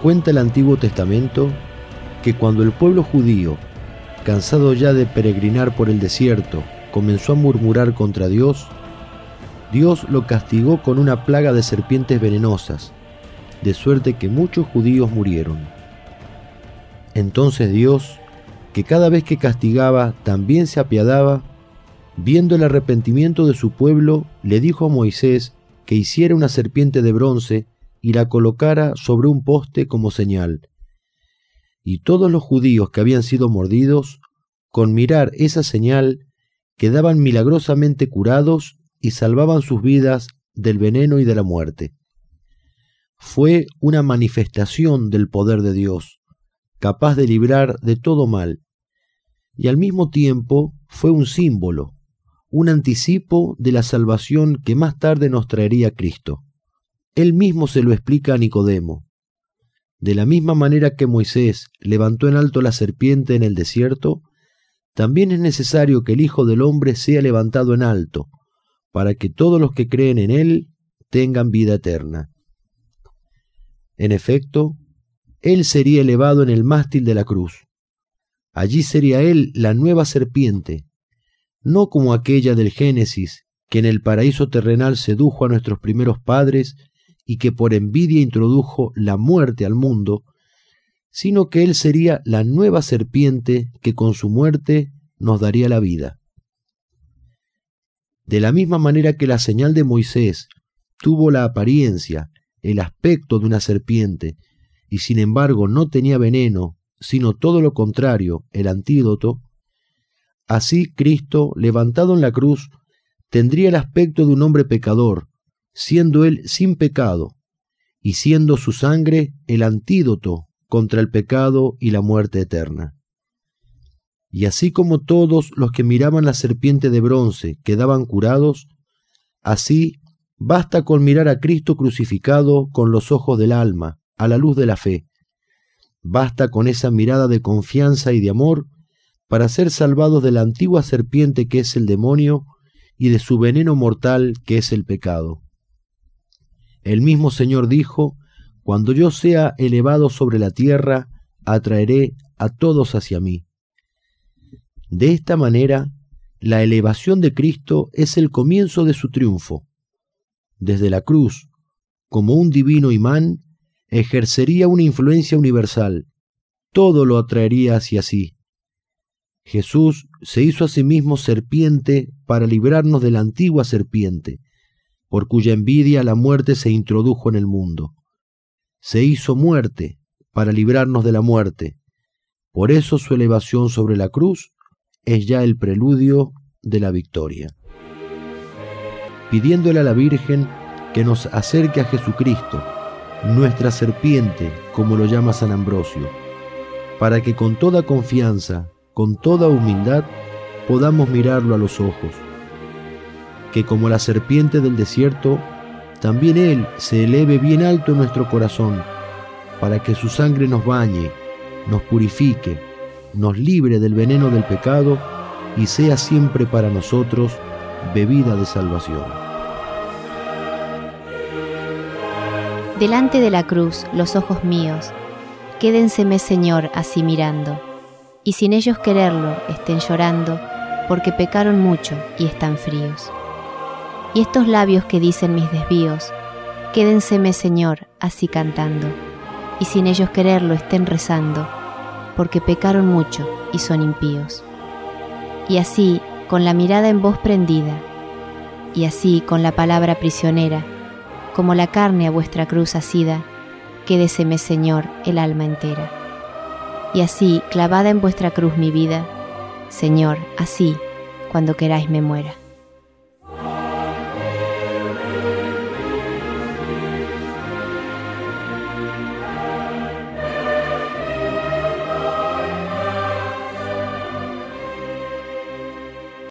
Cuenta el Antiguo Testamento que cuando el pueblo judío, cansado ya de peregrinar por el desierto, comenzó a murmurar contra Dios, Dios lo castigó con una plaga de serpientes venenosas, de suerte que muchos judíos murieron. Entonces Dios, que cada vez que castigaba también se apiadaba, viendo el arrepentimiento de su pueblo, le dijo a Moisés que hiciera una serpiente de bronce y la colocara sobre un poste como señal. Y todos los judíos que habían sido mordidos, con mirar esa señal, quedaban milagrosamente curados y salvaban sus vidas del veneno y de la muerte. Fue una manifestación del poder de Dios, capaz de librar de todo mal, y al mismo tiempo fue un símbolo, un anticipo de la salvación que más tarde nos traería Cristo. Él mismo se lo explica a Nicodemo. De la misma manera que Moisés levantó en alto la serpiente en el desierto, también es necesario que el Hijo del Hombre sea levantado en alto, para que todos los que creen en Él tengan vida eterna. En efecto, Él sería elevado en el mástil de la cruz. Allí sería Él la nueva serpiente, no como aquella del Génesis, que en el paraíso terrenal sedujo a nuestros primeros padres y que por envidia introdujo la muerte al mundo, sino que Él sería la nueva serpiente que con su muerte nos daría la vida. De la misma manera que la señal de Moisés tuvo la apariencia, el aspecto de una serpiente, y sin embargo no tenía veneno, sino todo lo contrario, el antídoto, así Cristo, levantado en la cruz, tendría el aspecto de un hombre pecador, siendo Él sin pecado, y siendo su sangre el antídoto contra el pecado y la muerte eterna. Y así como todos los que miraban la serpiente de bronce quedaban curados, así basta con mirar a Cristo crucificado con los ojos del alma, a la luz de la fe. Basta con esa mirada de confianza y de amor para ser salvados de la antigua serpiente que es el demonio y de su veneno mortal que es el pecado. El mismo Señor dijo: «Cuando yo sea elevado sobre la tierra, atraeré a todos hacia mí». De esta manera, la elevación de Cristo es el comienzo de su triunfo. Desde la cruz, como un divino imán, ejercería una influencia universal. Todo lo atraería hacia sí. Jesús se hizo a sí mismo serpiente para librarnos de la antigua serpiente, por cuya envidia la muerte se introdujo en el mundo. Se hizo muerte para librarnos de la muerte. Por eso su elevación sobre la cruz es ya el preludio de la victoria. Pidiéndole a la Virgen que nos acerque a Jesucristo, nuestra serpiente, como lo llama San Ambrosio, para que con toda confianza, con toda humildad, podamos mirarlo a los ojos. Que como la serpiente del desierto, también Él se eleve bien alto en nuestro corazón, para que su sangre nos bañe, nos purifique, nos libre del veneno del pecado y sea siempre para nosotros bebida de salvación. Delante de la cruz, los ojos míos, quédenseme, Señor, así mirando, y sin ellos quererlo estén llorando, porque pecaron mucho y están fríos. Y estos labios que dicen mis desvíos, quédenseme, Señor, así cantando, y sin ellos quererlo estén rezando, porque pecaron mucho y son impíos. Y así, con la mirada en vos prendida, y así con la palabra prisionera, como la carne a vuestra cruz asida, quédeseme, Señor, el alma entera. Y así, clavada en vuestra cruz mi vida, Señor, así, cuando queráis me muera.